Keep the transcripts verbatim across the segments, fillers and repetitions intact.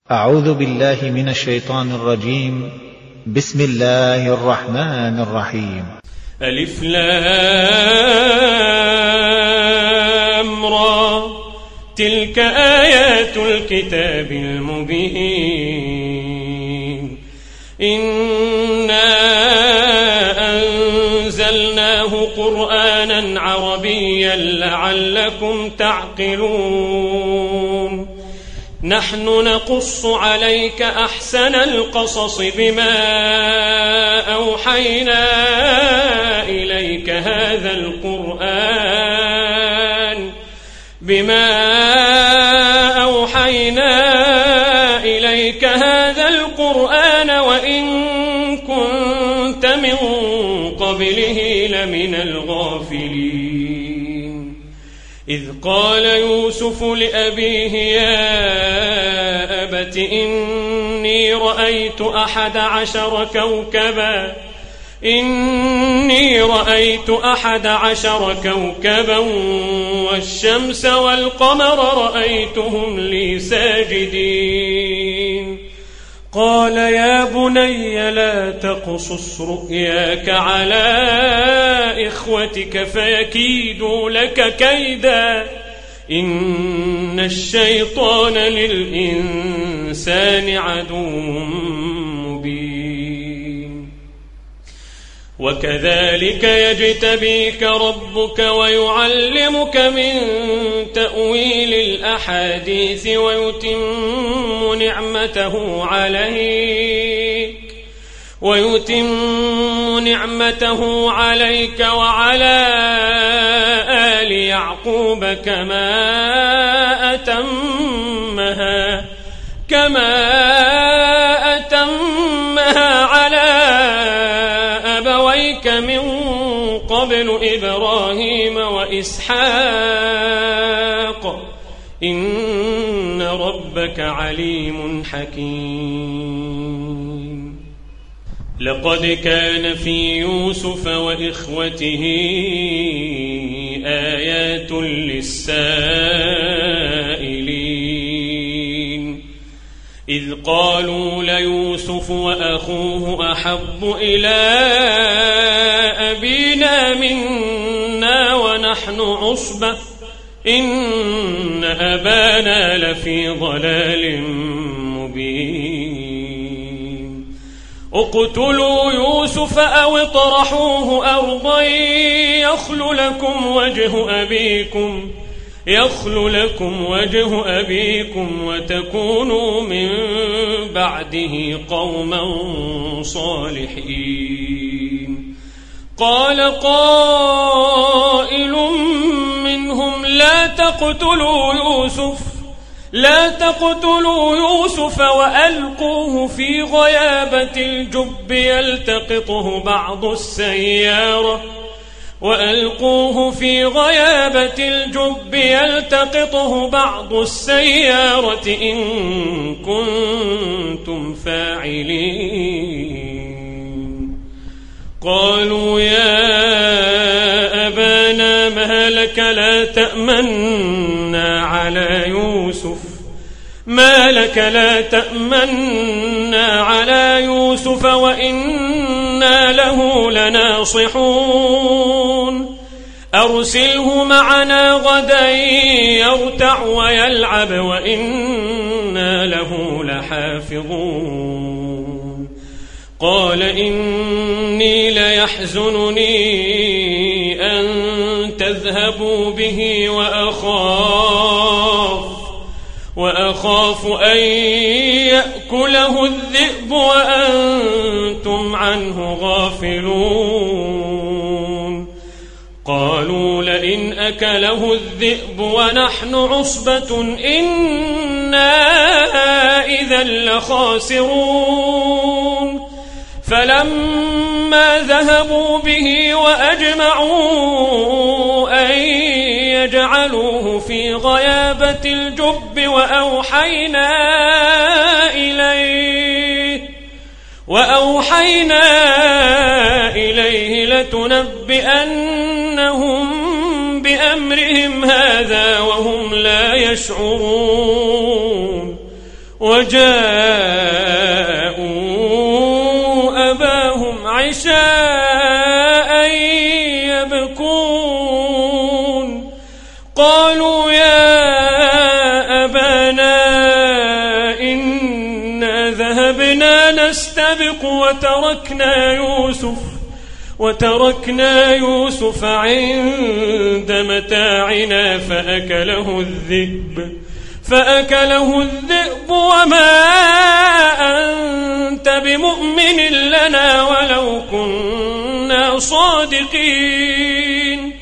أعوذ بالله من الشيطان الرجيم. بسم الله الرحمن الرحيم. ألف لام را تلك آيات الكتاب المبين إنا أنزلناه قرآنا عربيا لعلكم تعقلون نحن نقص عليك أحسن القصص بما أوحينا إليك هذا القرآن بما أوحينا إليك هذا القرآن وإن كنت من قبله لمن الغافلين إذ قال يوسف لأبيه يا أبت إني رأيت أحد عشر كوكبا إني رأيت أحد عشر كوكبا والشمس والقمر رأيتهم لي ساجدين قال يا بني لا تقصص رؤياك على إخوتك فيكيدوا لك كيدا إن الشيطان للإنسان عدو مبين وكذلك يجتبيك ربك ويعلمك من تأويل الأحاديث ويتم نعمته عليك ويتم نعمته عليك وعلى آل يعقوب كما أتمها كما أتمها على أبويك من قبل إبراهيم وإسحاق إن ربك عليم حكيم لقد كان في يوسف وإخوته آيات للسائلين إذ قالوا ليوسف وأخوه أحب إلى أبينا منا ونحن عصبة إن أبانا لفي ضلال مبين اقتلوا يوسف أو اطرحوه أرضا يخل لكم وجه أبيكم يخل لكم وجه أبيكم وتكونوا من بعده قوما صالحين قال قائل منهم لا تقتلوا يوسف لا تقتلوا يوسف وألقوه في غيابة الجب يلتقطه بعض السيارة وألقوه في غيابة الجب يلتقطه بعض السيارة إن كنتم فاعلين قالوا يا أبانا ما لك لا تأمنا على يوسف ما لك لا تأمنا على يوسف وإنا له لناصحون أرسله معنا غدا يرتع ويلعب وإنا له لحافظون قال إني ليحزنني أن تذهبوا به وأخاف وأخاف أن يأكله الذئب وأنتم عنه غافلون قالوا لئن أكله الذئب ونحن عصبة إنا إذا لخاسرون فلما ذهبوا به وأجمعوا أن يجعلوه في غيابة الجب وأوحينا إليه وأوحينا إليه لتنبئنهم بأمرهم هذا وهم لا يشعرون وجاءوا أباهم عشاء يبكون قالوا يا أبانا إنا ذهبنا نستبق وتركنا يوسف وتركنا يوسف عند متاعنا فأكله الذئب فأكله الذئب وما أنت بمؤمن لنا ولو كنا صادقين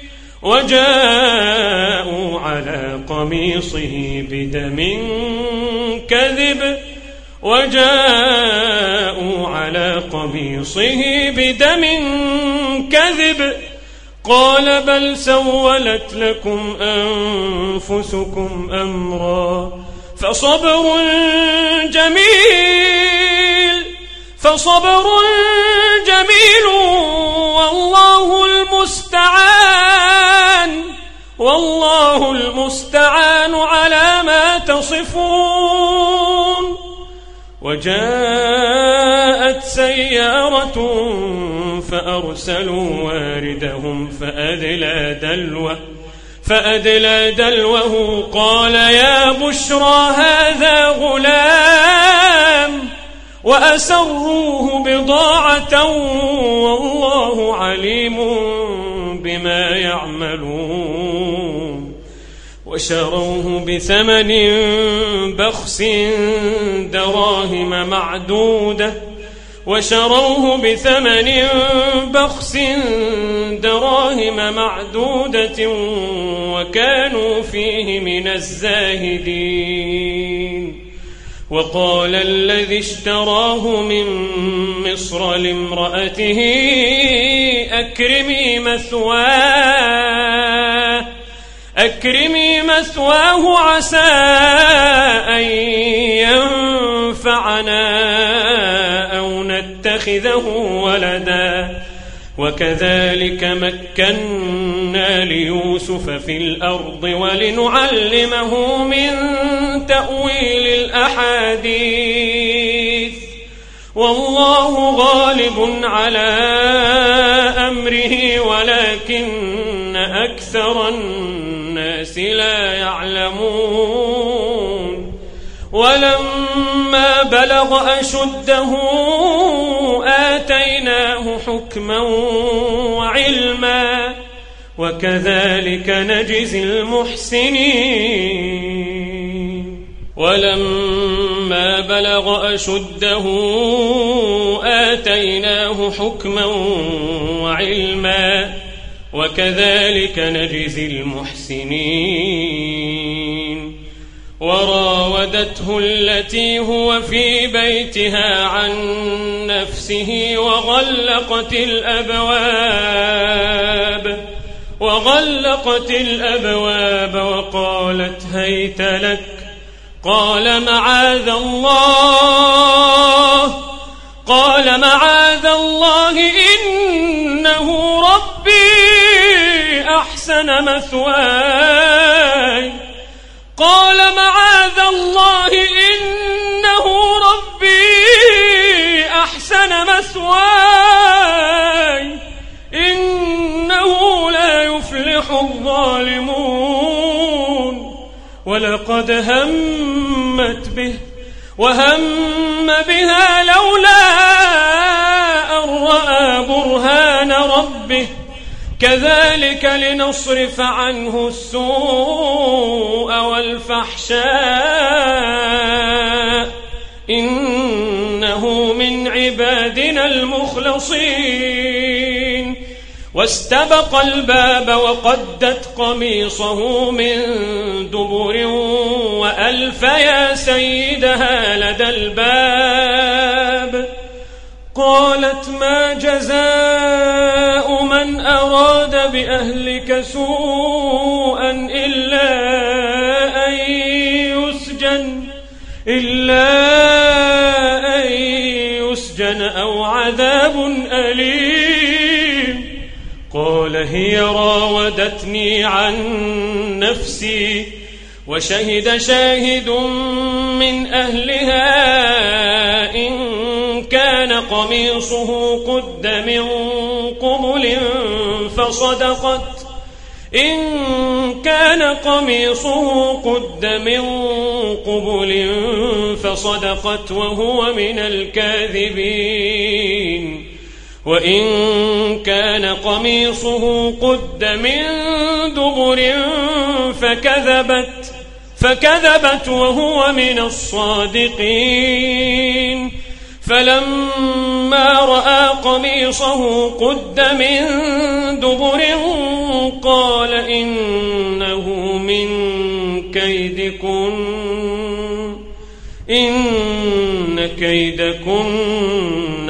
وجاءوا على قميصه بدم كذب وجاءوا على قميصه بدم كذب قال بل سولت لكم أنفسكم أمرا فصبر جميل فصبر جميل والله المستعان والله المستعان على ما تصفون. وجاءت سيارة فأرسلوا واردهم فأدلى دلوه فأدلى دلوه قال يا بشرى هذا غلام وأسروه بضاعة والله عليم بما يعملون وشروه بثمن بخس دراهم معدودة وشروه بثمن بخس دراهم معدودة وكانوا فيه من الزاهدين. وقال الذي اشتراه من مصر لامرأته أكرمي مثواه أكرمي مثواه عسى أن ينفعنا أو نتخذه ولدا وكذلك مكنا ليوسف في الأرض ولنعلمه من تأويل الأحاديث والله غالب على أمره ولكن أكثر الناس لا يعلمون. ولما بلغ أشده آتيناه حكما وعلما وكذلك نجزي المحسنين. ولما بلغ أشده آتيناه حكما وعلما وكذلك نجزي المحسنين. وراودته التي هو في بيتها عن نفسه وغلقت الأبواب وغلقت الأبواب وقالت هيت لك قال معاذ الله قال معاذ الله إنه ربي أحسن مثواي قال معاذ الله إنه ربي أحسن مثواي إنه لا يفلح الظالمون. ولقد همت به وهم بها لولا أن رأى برهان ربه كذلك لنصرف عنه السوء والفحشاء إنه من عبادنا المخلصين. واستبق الباب وقدت قميصه من دبر وألف يا سيدها لدى الباب قالت ما جزاء من أراد بأهلك سوءا إلا أن يسجن إلا أن يسجن أو عذاب أليم. قال هي راودتني عن نفسي وشهد شاهد من أهلها إن كان قميصه قد من قبل فصدقت إن كان قميصه قد من قبل فصدقت وهو من الكاذبين وإن كان قميصه قد من دبر فكذبت فكذبت وهو من الصادقين فلما رأى قميصه قد من دبر قال إنه من كيدكن إن كيدكن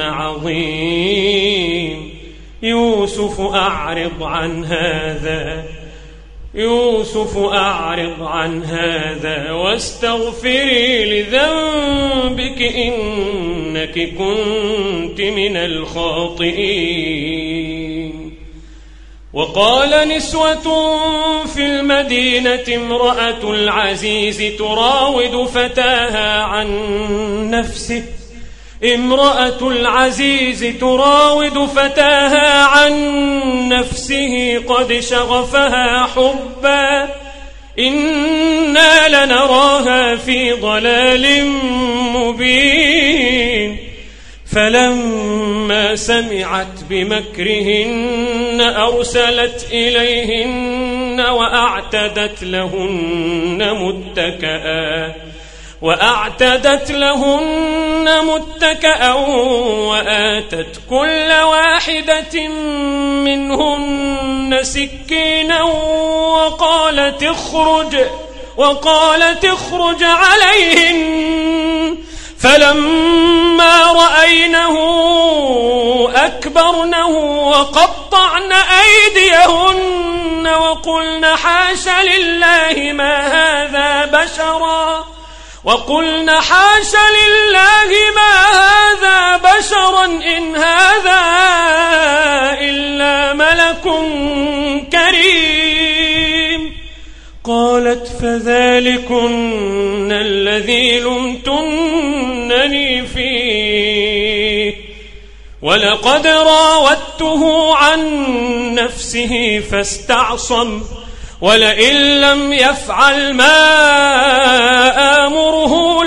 عظيم يوسف أعرض عن هذا يوسف أعرض عن هذا واستغفري لذنبك إنك كنت من الخاطئين. وقال نسوة في المدينة امرأة العزيز تراود فتاها عن نفسه امرأة العزيز تراود فتاها عن نفسه قد شغفها حبا إنا لنراها في ضلال مبين فلما سمعت بمكرهن أرسلت إليهن وأعتدت لهن متكئا وأعتدت لهن متكئا وآتت كل واحدة منهن سكينا وقالت اخرج وقالت اخرج عليهن فلما رأينه أكبرنه وقطعن أيديهن وقلن حاش لله ما هذا بشرا وقلن حاش لله ما هذا بشرا إن هذا إلا ملك كريم. قالت فذلكن الذي لمتنني فيه ولقد راودته عن نفسه فاستعصم ولئن لم يفعل ما آمره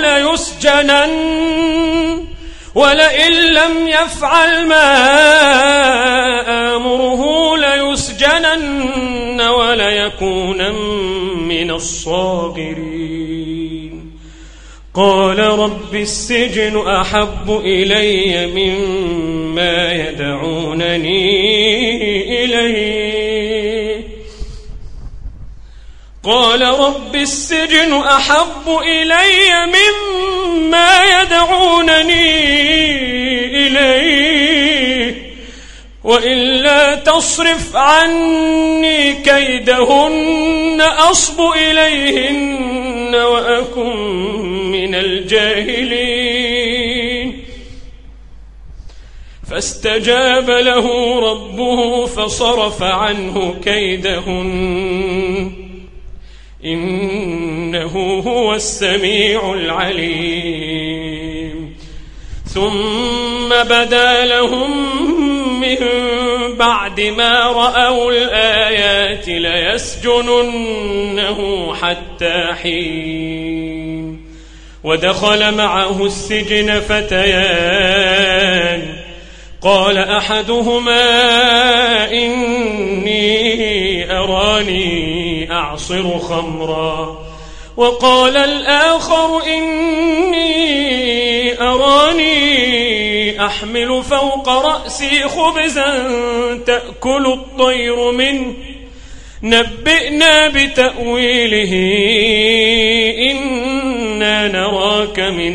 ليسجنن ولئن لم يفعل ما آمره ليسجنن وليكونن من الصاغرين. قال رب السجن أحب إلي مما يدعونني إليه قال رب السجن أحب إلي مما يدعونني إليه وإلا تصرف عني كيدهن أصب إليهن وأكن من الجاهلين. فاستجاب له ربه فصرف عنه كيدهن إنه هو السميع العليم. ثم بدا لهم من بعد ما رأوا الآيات ليسجننه حتى حين. ودخل معه السجن فتيان قال أحدهما إني أراني أعصر خمرا وقال الآخر إني أراني أحمل فوق رأسي خبزا تأكل الطير منه نبئنا بتأويله إنا نراك من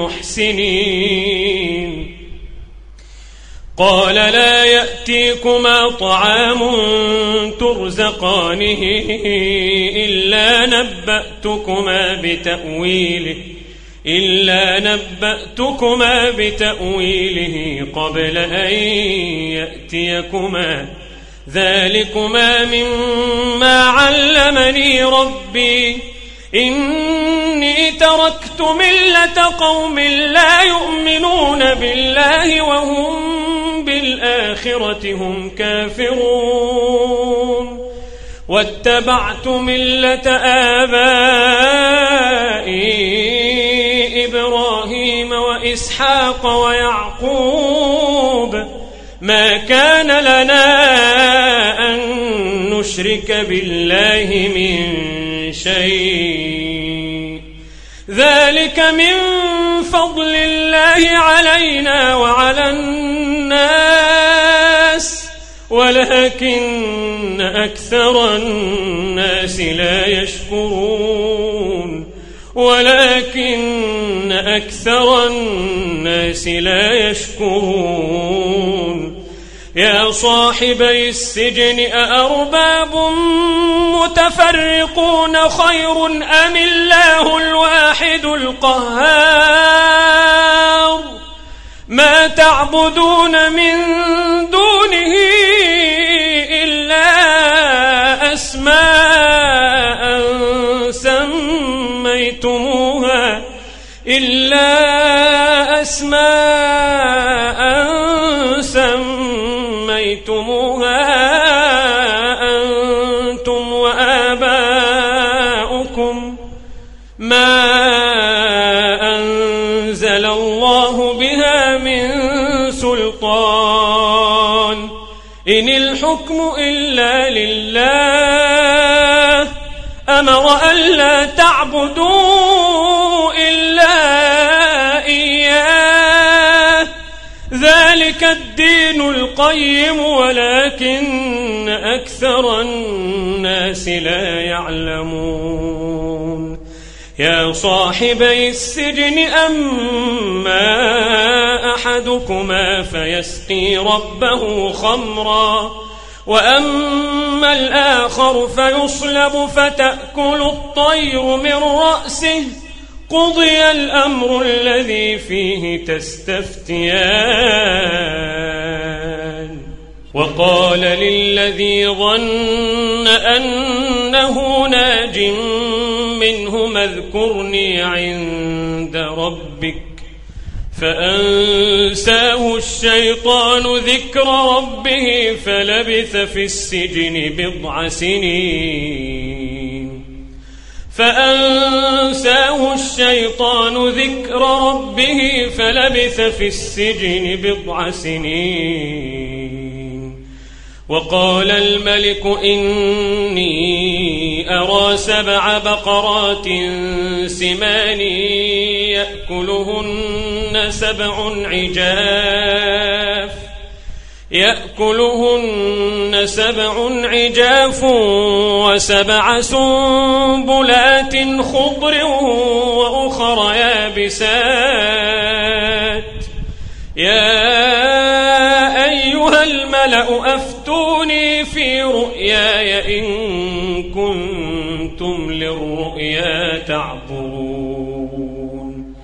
المحسنين. قال لا يأتيكما طعام ترزقانه إلا نبأتكما بتأويله إلا نبأتكما بتأويله قبل أن يأتيكما ذلكما مما علمني ربي إني تركت ملة قوم لا يؤمنون بالله وهم بالآخرة هم كافرون واتبعت ملة آبائي إبراهيم وإسحاق ويعقوب ما كان لنا أن نشرك بالله من شيء ذلك من فضل الله علينا وعلى الناس ولكن أكثر الناس لا يشكرون ولكن أكثر الناس لا يشكرون يا صاحبي السجن أأرباب متفرقون خير أم الله الواحد القهار ما تعبدون من دونه إلا أسماء سميتموها إلا أسماء سميتموها أنتم وآباؤكم ما أنزل الله بها من سلطان إن الحكم إلا لله أمر ألا تعبدوا إلا إياه ذلك الدين القيم ولكن أكثر الناس لا يعلمون يا صاحبي السجن أما أحدكما فيسقي ربه خمرا وأما الآخر فيصلب فتأكل الطير من رأسه قضي الأمر الذي فيه تستفتيان وقال للذي ظن أنه ناج منه اذكرني عند ربك فأنساه الشيطان ذكر ربه فلبث في السجن بضع سنين فأنساه الشيطان ذكر ربه فلبث في السجن بضع سنين وقال الملك إني أرى سبع بقرات سمان يأكلهن سبع عجاف يأكلهن سبع عجاف وسبع سنبلات خضر وأخر يابسات يا أيها الملأ أفتوني في رؤياي إن كنتم للرؤيا تعبرون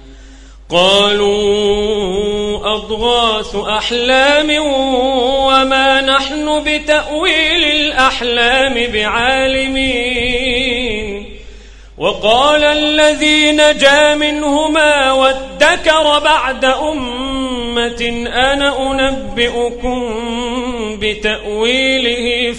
قالوا أضغاث أحلام وما نحن بتأويل الأحلام بعالمين وقال الذي نجا منهما وادكر بعد أمة أنا أنبئكم بتأويله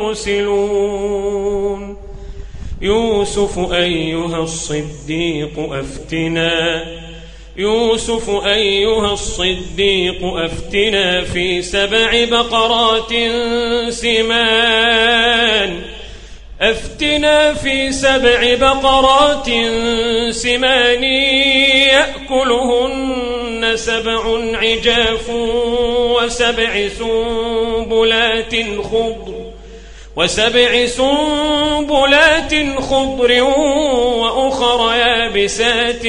فأرسلون يوسف أيها الصديق أفتنا يوسف أيها الصديق أفتنا في سبع بقرات سمان أفتنا في سبع بقرات سمان يأكلهن سبع عجاف وسبع سنبلات خضر وسبع سنبلات خضر وأخر يابسات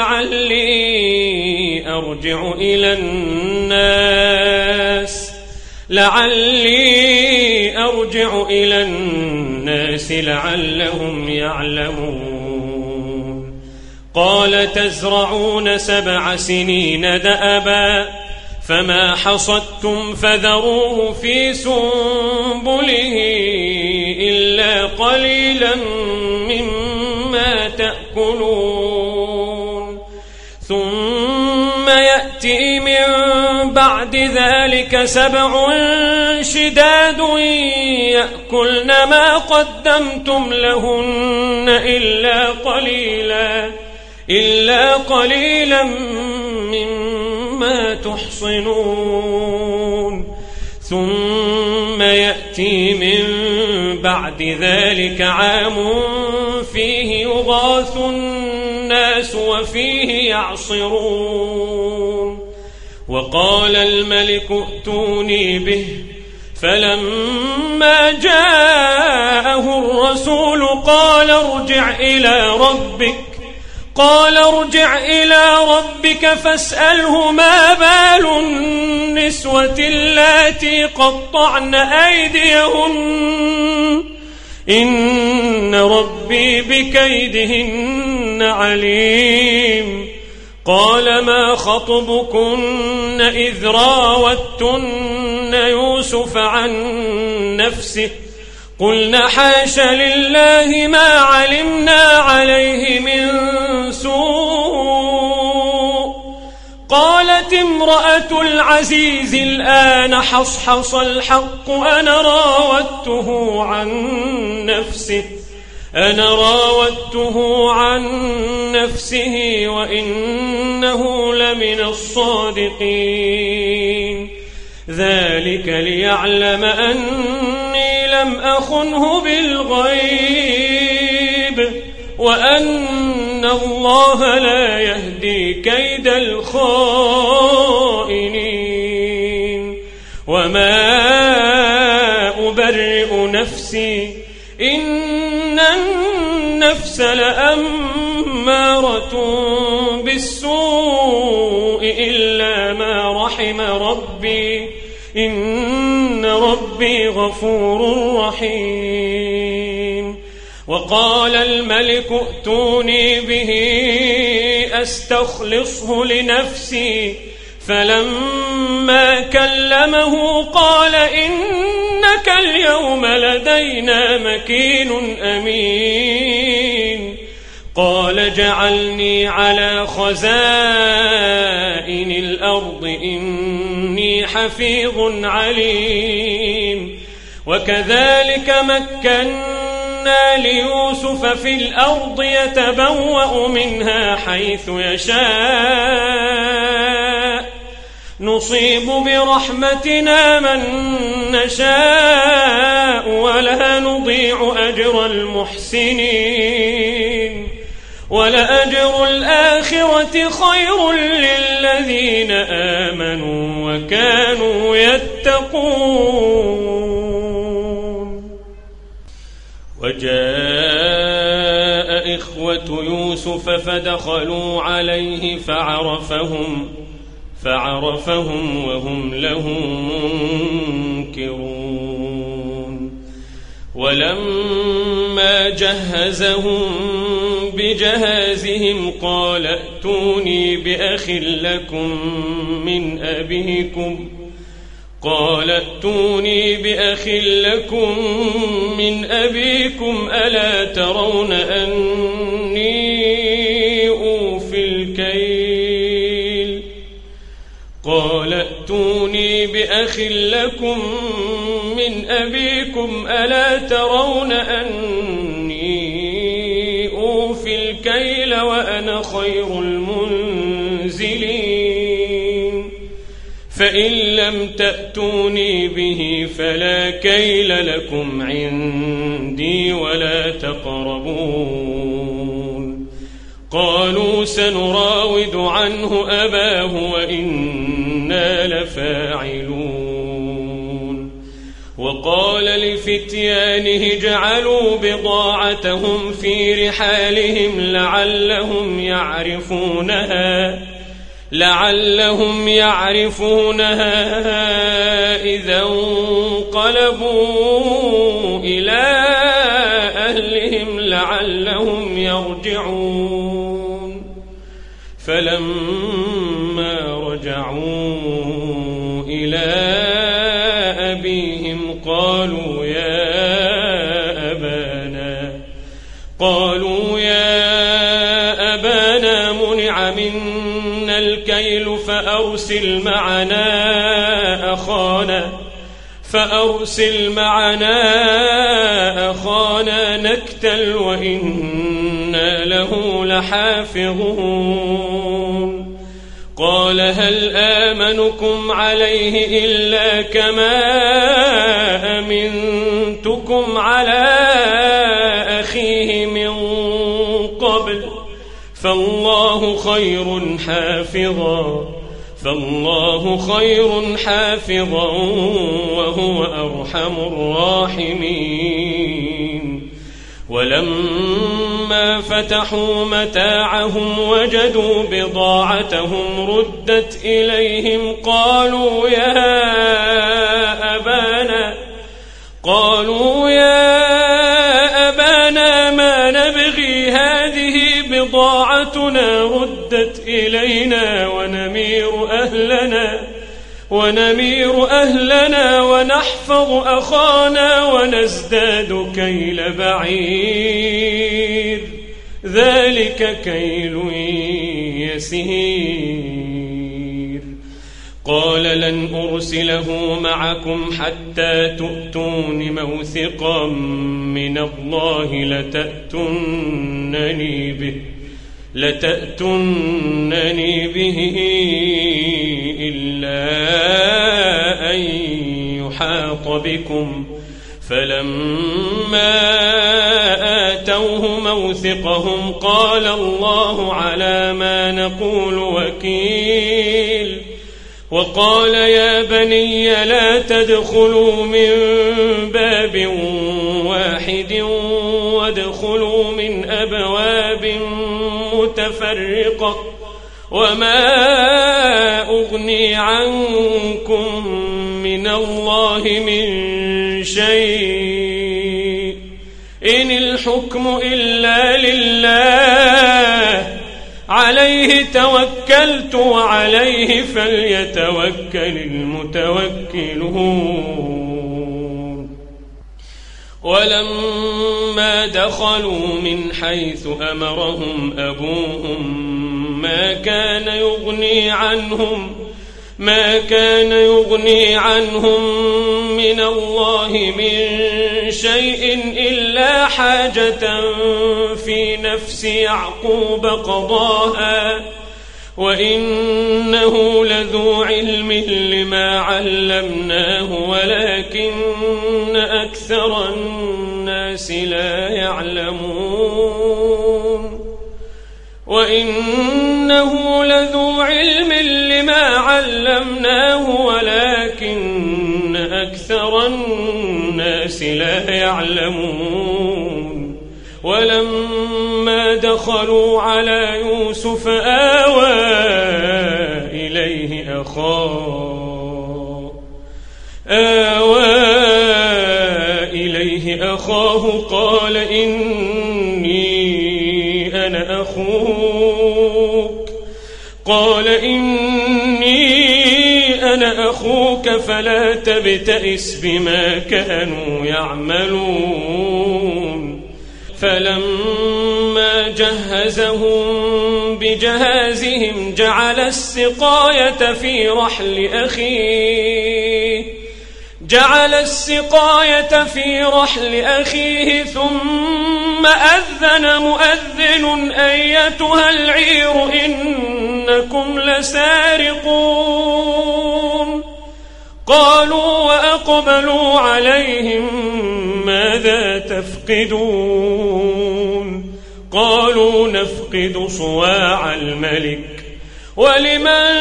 لعلي أرجع إلى الناس لعلي أرجع إلى الناس لعلهم يعلمون قال تزرعون سبع سنين دأبا فما حصدتم فذروه في سنبله إلا قليلا مما ما تأكلون ثم يأتي من بعد ذلك سبع شداد يأكلن ما قدمتم لهن إلا قليلا إلا قليلا مما تحصنون ثم يأتي من بعد ذلك عام فيه يغاث الناس وفيه يعصرون وقال الملك ائتوني به فلما جاءه الرسول قال ارجع إلى ربك قال ارجع إلى ربك فاسأله ما بال النسوة اللاتي قطعن أيديهن إن ربي بكيدهن عليم قال ما خطبكن إذ راوتن يوسف عن نفسه قلنا حاش لله ما علمنا عليه من سوء قالت امرأة العزيز الآن حصحص الحق أنا راودته عن نفسه أنا راودته عن نفسه وإنه لمن الصادقين ذلك ليعلم أني لم أخنه بالغيب وأن الله لا يهدي كيد الخائنين وما أبرئ نفسي إن النفس لأمارة بالسوء إلا ما رحم ربي إن ربي غفور رحيم وقال الملك ائتوني به أستخلصه لنفسي فلما كلمه قال إنك اليوم لدينا مكين أمين قال جعلني على خزائن الأرض إني حفيظ عليم وكذلك مكنا ليوسف في الأرض يتبوأ منها حيث يشاء نصيب برحمتنا من نشاء ولا نضيع أجر المحسنين ولأجر الآخرة خير للذين آمنوا وكانوا يتقون وجاء إخوة يوسف فدخلوا عليه فعرفهم فعرفهم وهم له منكرون ولما جهزهم بجهازهم قال ائتوني بأخ لكم من أبيكم قال ائتوني بأخ لكم من أبيكم ألا ترون أني أوفي الكيل قال ائتوني بأخ لكم من أبيكم ألا ترون أني أوفي الكيل وأنا خير المنزلين فإن لم تأتوني به فلا كيل لكم عندي ولا تقربون قالوا سنراود عنه أباه وإنا لفاعلون وقال لفتيانه جعلوا بضاعتهم في رحالهم لعلهم يعرفونها لعلهم يعرفونها إذا انقلبوا إلى أهلهم لعلهم يرجعون فلما رجعوا إلى أبيهم قالوا يا أبانا قالوا يا فأرسل معنا أخانا فأرسل معنا أخانا نكتل وإنا له لحافظون قال هل آمنكم عليه إلا كما أمنتكم على أخيه من قبل فالله خير حافظا فالله خير حافظا وهو أرحم الراحمين ولما فتحوا متاعهم وجدوا بضاعتهم ردت إليهم قالوا يا أبانا قالوا يا أبانا ما نبغي هذه بضاعتنا ردت إلينا ونمير أهلنا ونمير أهلنا ونحفظ أخانا ونزداد كيل بعير ذلك كيل يسير قال لن أرسله معكم حتى تؤتون موثقا من الله لتأتونني به لتأتونني به إلا أن يحاط بكم فلما آتوه موثقهم قال الله على ما نقول وكيل وقال يا بني لا تدخلوا من باب واحد وادخلوا من أبواب متفرقة وما أغني عنكم من الله من شيء إن الحكم إلا لله عليه توكلت وعليه فليتوكل المتوكلون ولما دخلوا من حيث أمرهم أبوهم ما كان يغني عنهم ما كان يغني عنهم من الله من شيء إلا حاجة في نفس يعقوب قضاها وإنه لذو علم لما علمناه ولكن أكثر الناس لا يعلمون وإنه لذو علم لما علمناه ولكن أكثر الناس لا يعلمون ولما دخلوا على يوسف آوى إليه أخاه آوى إليه أخاه قال إني أنا أخوك قال إني أنا أخوك فلا تبتئس بما كانوا يعملون فلما جهزهم بجهازهم جعل السقاية في رحل أخيه جعل السقاية في رحل أخيه ثم أذن مؤذن أيتها العير إنكم لسارقون قالوا وأقبلوا عليهم ماذا تفقدون قالوا نفقد صواع الملك ولمن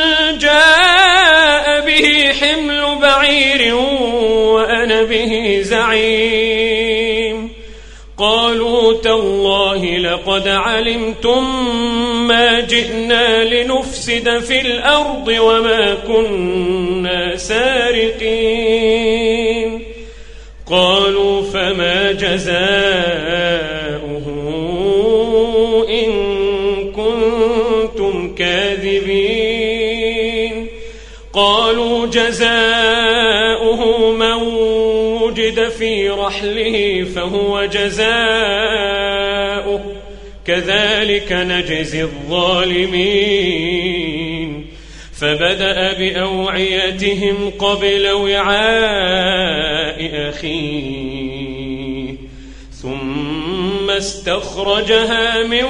جاء به حمل بعير وأنا به زعيم قالوا تالله لقد علمتم ما جئنا لنفسد في الأرض وما كنا سارقين قالوا فما جزاؤه إن كنتم كاذبين قالوا جزاؤه من وجد في رحله فهو جزاؤه كذلك نجزي الظالمين فبدأ بأوعيتهم قبل وعاء أخيه ثم استخرجها من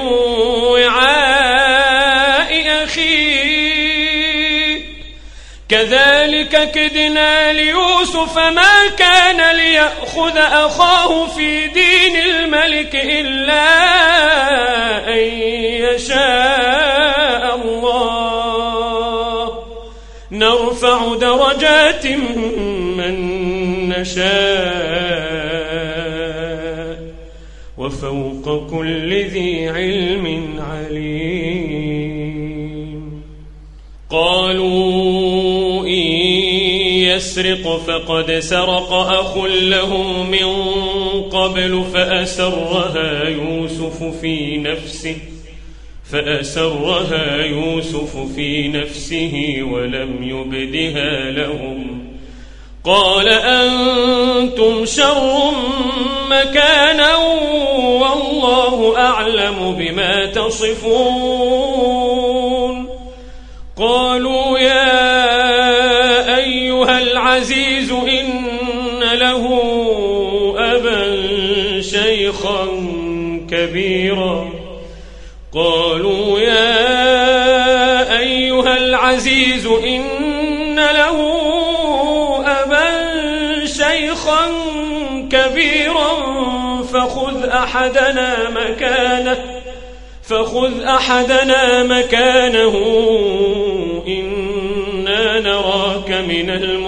وعاء أخيه كذلك كدنا ليوسف ما كان ليأخذ أخاه في دين الملك إلا أن يشاء الله نرفع درجات من نشاء وفوق كل ذي علم عليم. قالوا إن يسرق فقد سرق أخ له من قبل فأسرها يوسف في نفسه فأسرها يوسف في نفسه ولم يبدها لهم قال أنتم شر مكانا والله أعلم بما تصفون. قالوا يا أيها العزيز إن له أبا شيخا كبيرا قالوا يا أيها العزيز إن له أبا شيخا كبيرا فخذ أحدنا مكانه فخذ أحدنا مكانه إنا نراك من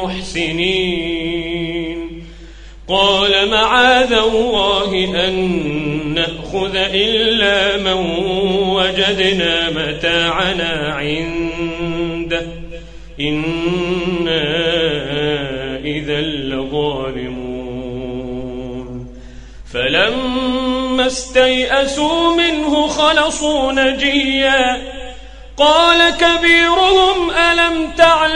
المحسنين. قال معاذ الله أن نأخذ إلا من وجدنا متاعنا عنده إنا إذا لظالمون. فلما استيئسوا منه خلصوا نجيا قال كبيرهم ألم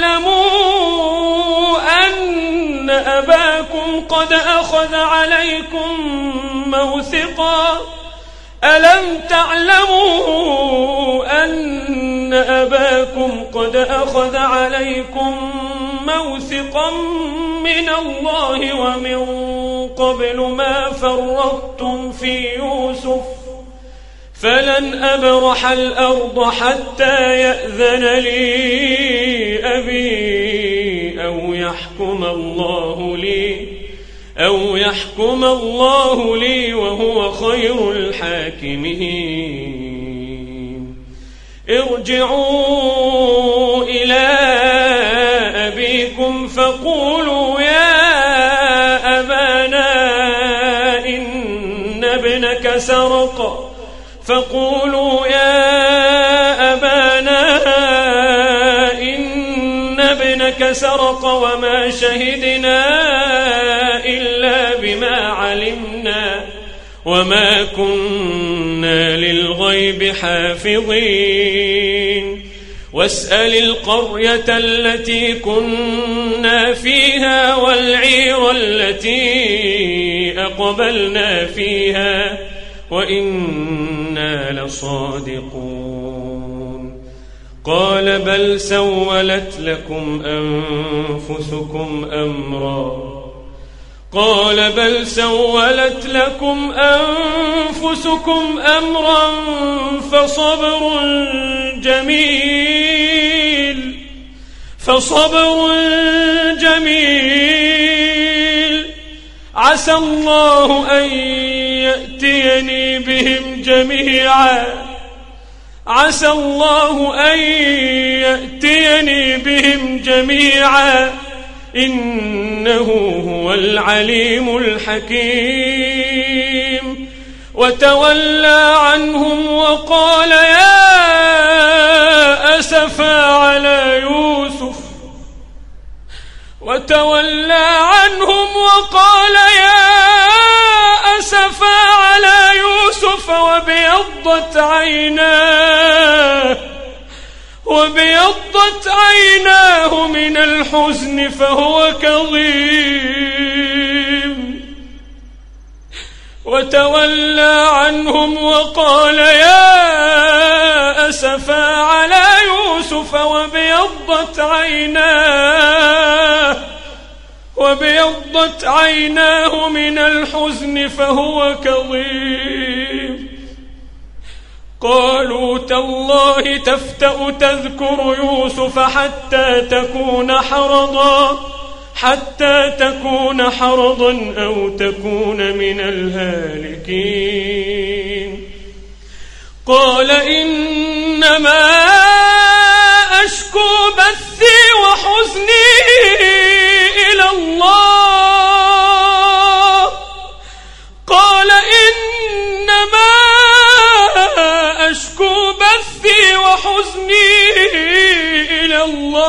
تعلموا أن أباكم قد أخذ عليكم موثقا ألم تعلموا أن أباكم قد أخذ عليكم موثقا من الله ومن قبل ما فرطتم في يوسف فلن أبرح الأرض حتى يأذن لي أبي أو يحكم الله لي أو يحكم الله لي وهو خير الحاكمين. ارجعوا إلى أبيكم فقولوا يا أبانا إن ابنك سرق فقولوا يا أبانا إن ابنك سرق وما شهدنا إلا بما علمنا وما كنا للغيب حافظين. واسأل القرية التي كنا فيها والعير التي أقبلنا فيها وإنا لصادقون. قال بل سولت لكم أنفسكم أمرا قال بل سولت لكم أنفسكم أمرا فصبر جميل فصبر جميل عسى الله أن يأتيني بهم جميعا عسى الله أن يأتيني بهم جميعا إنه هو العليم الحكيم. وتولى عنهم وقال يا أسفا على يوسف وتولى عنهم وقال يا أسفا على يوسف وابيضت عيناه وابيضت عيناه من الحزن فهو كظيم. وتولى عنهم وقال يا أسفا على يوسف وابيضت عيناه وابيضت عيناه من الحزن فهو كظيم. قالوا تالله تفتأ تذكر يوسف حتى تكون حرضا حتى تكون حرضا أو تكون من الهالكين. قال إنما أشكو بثي وحزني إلى الله قال إنما أشكو بثي وحزني إلى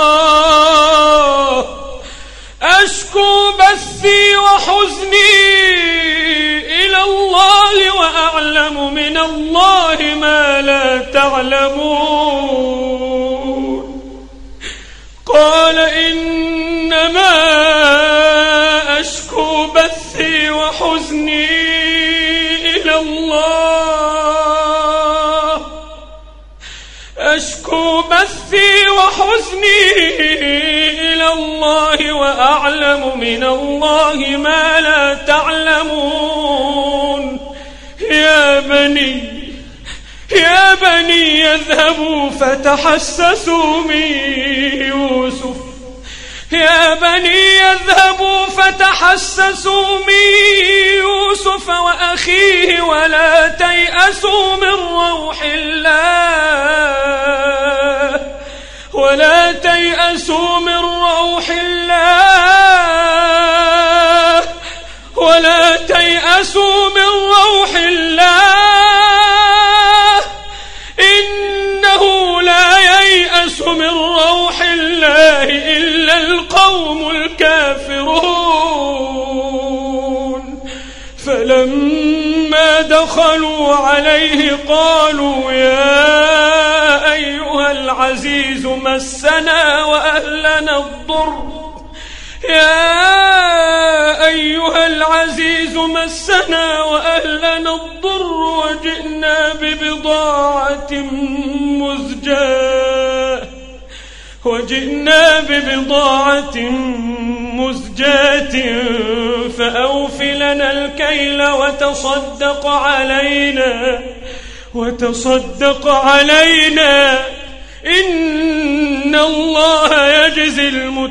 الله أشكو بثي وحزني إلى الله وأعلم من الله ما لا تعلمون. قال إنما أشكو بثي وحزني إلى الله أشكو بثي وحزني إلى الله وأعلم من الله ما لا تعلمون. يا بني يا بني يذهبوا فتحسسوا من يوسف يا بني يذهبوا فتحسسوا من يوسف وأخيه ولا تيأسوا من روح الله ولا تيأسوا من روح الله ولا تيأسوا من روح الله إنه لا ييأس من روح الله إلا القوم الكافرون. فلما دخلوا عليه قالوا يا أيها العزيز مسنا وأهلنا الضر يا أيها العزيز مسنا وأهلنا الضر وجئنا ببضاعة مزجاة وجئنا ببضاعة مزجاة فأوف لنا الكيل وتصدق علينا وتصدق علينا إن الله يجزي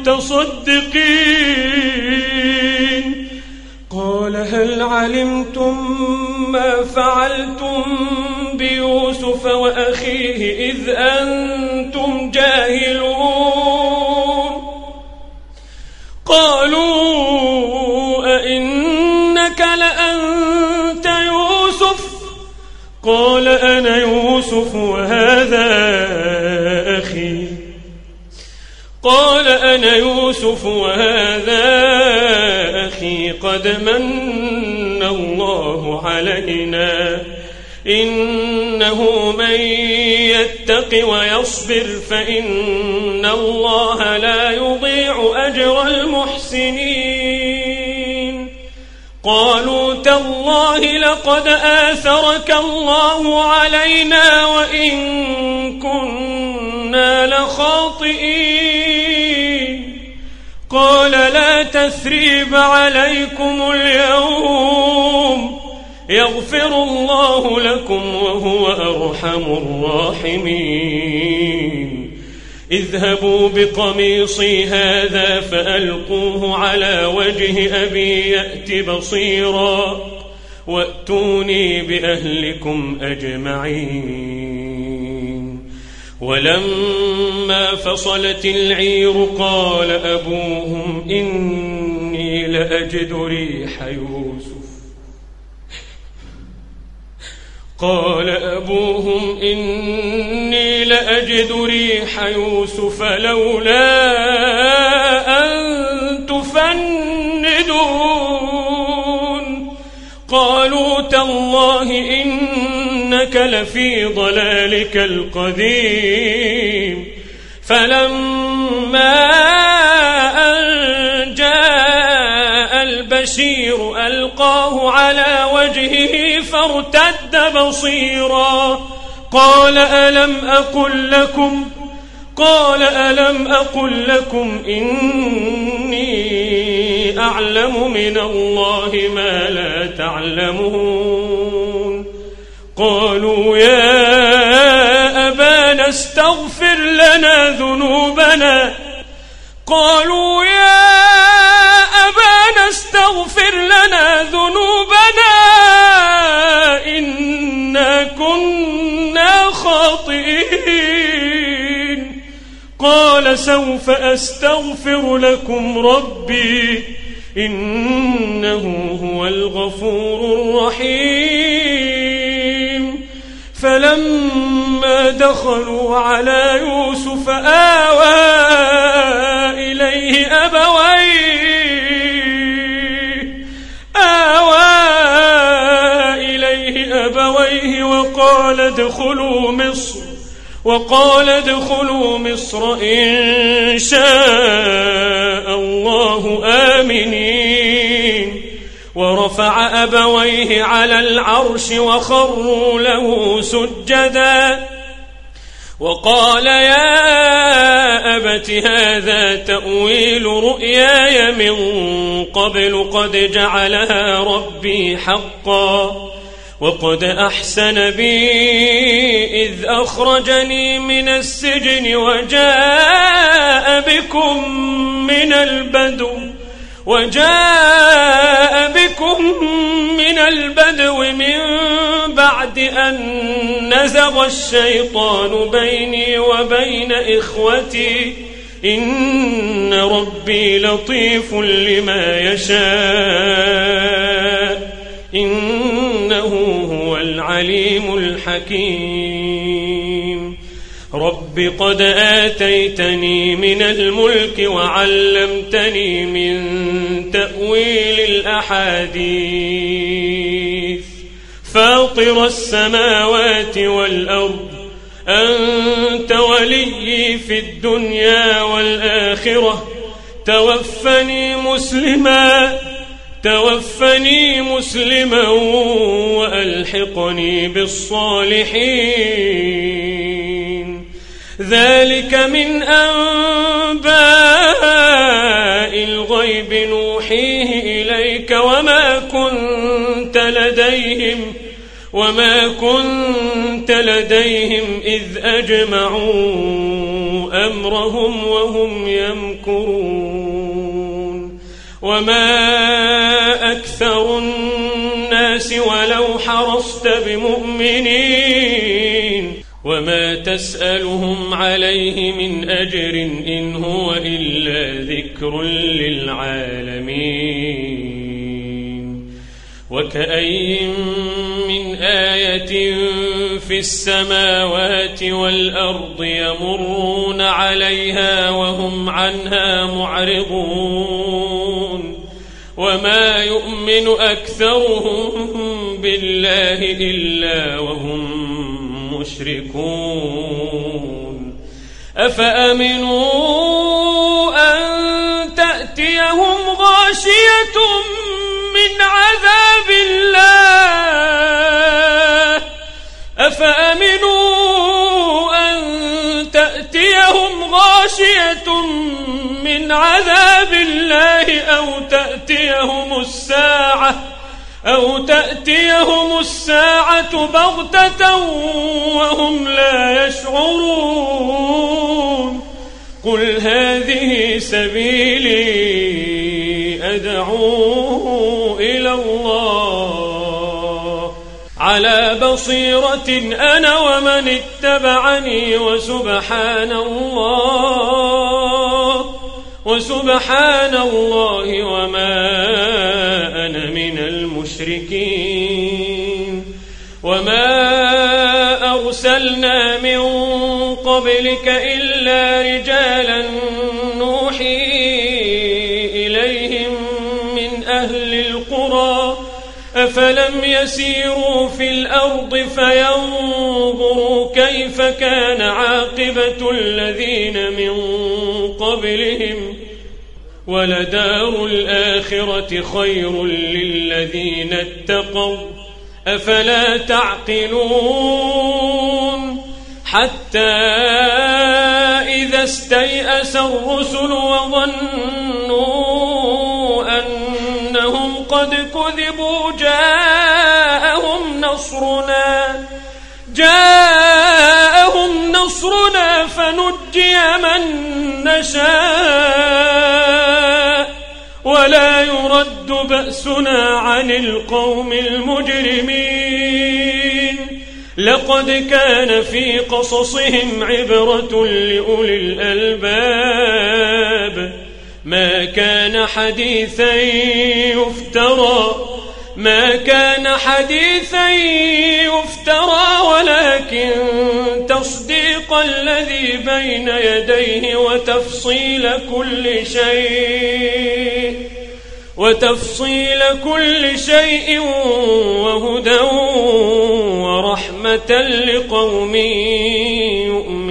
المتصدقين. قال هل علمتم ما فعلتم بيوسف وأخيه إذ أنتم جاهلون؟ قالوا أئنك لأنت يوسف؟ قال أنا يوسف وهذا أخي قال أنا يوسف وهذا أخي قد من الله علينا إنه من يتق ويصبر فإن الله لا يضيع أجر المحسنين. قالوا تالله لقد آثرك الله علينا وإن كنا لخاطئين. قال لا تثريب عليكم اليوم يغفر الله لكم وهو أرحم الراحمين. اذهبوا بقميصي هذا فألقوه على وجه أبي يأت بصيرا وأتوني بأهلكم أجمعين. ولما فصلت العير قال أبوهم إني لأجد ريح يوسف قال أبوهم إني لأجد ريح يوسف لولا أن تفندون. قالوا تالله إنك لفي ضلالك القديم. فلما أن جاء البشير ألقاه على وجهه فارتد بصيرا قال ألم أقل لكم قال ألم أقل لكم إني أعلم من الله ما لا تعلمون قالوا يا أبانا استغفر لنا ذنوبنا قالوا يا أبانا استغفر لنا ذنوبنا إنا كنا خاطئين قال سوف أستغفر لكم ربي إنه هو الغفور الرحيم فلما دخلوا على يوسف آوى إليه أبويه آوى إليه أبويه وقال ادخلوا مصر وقال ادخلوا مصر إن شاء الله آمنين ورفع أبويه على العرش وخروا له سجدا وقال يا أبت هذا تأويل رؤياي من قبل قد جعلها ربي حقا وقد أحسن بي إذ أخرجني من السجن وجاء بكم من البدو وجاء بكم من البدو من بعد أن نزغ الشيطان بيني وبين إخوتي إن ربي لطيف لما يشاء إنه هو العليم الحكيم رب قد آتيتني من الملك وعلمتني من تأويل الأحاديث فاطر السماوات والأرض أنت ولي في الدنيا والآخرة توفني مسلما توفني مسلما وألحقني بالصالحين ذلك من أنباء الغيب نوحيه إليك وما كنت لديهم وما كنت لديهم إذ أجمعوا أمرهم وهم يمكرون وما أكثر الناس ولو حرصت بمؤمنين وما تسألهم عليه من أجر إن هو إلا ذكر للعالمين وكأي من آية في السماوات والأرض يمرون عليها وهم عنها معرضون وما يؤمن أكثرهم بالله إلا وهم مشركون أفأمنوا أن تأتيهم غاشية من عذاب الله أفأمنوا أن تأتيهم غاشية من عذاب الله أو تأتيهم الساعة أو تأتيهم الساعة بغتة وهم لا يشعرون قل هذه سبيلي أدعو إلى الله على بصيرة أنا ومن اتبعني وسبحان الله وسبحان الله وما أنا من المشركين وما أرسلنا من قبلك إلا رجالا نوحي إليهم من أهل القرى أفلم يسيروا في الأرض فينظروا كيف كان عاقبة الذين من قبلهم ولدار الآخرة خير للذين اتقوا أفلا تعقلون حتى إذا استيأس الرسل وظنوا أنهم قد كذبوا جاءهم نصرنا جاءهم نصرنا فنجي من نشاء ولا يرد بأسنا عن القوم المجرمين. لقد كان في قصصهم عبرة لأولي الألباب ما كان حديثا يفترى ما كان حديثا يفترى ولكن تصديق الذي بين يديه وتفصيل كل شيء وتفصيل كل شيء وهدى ورحمة لقوم يؤمنون.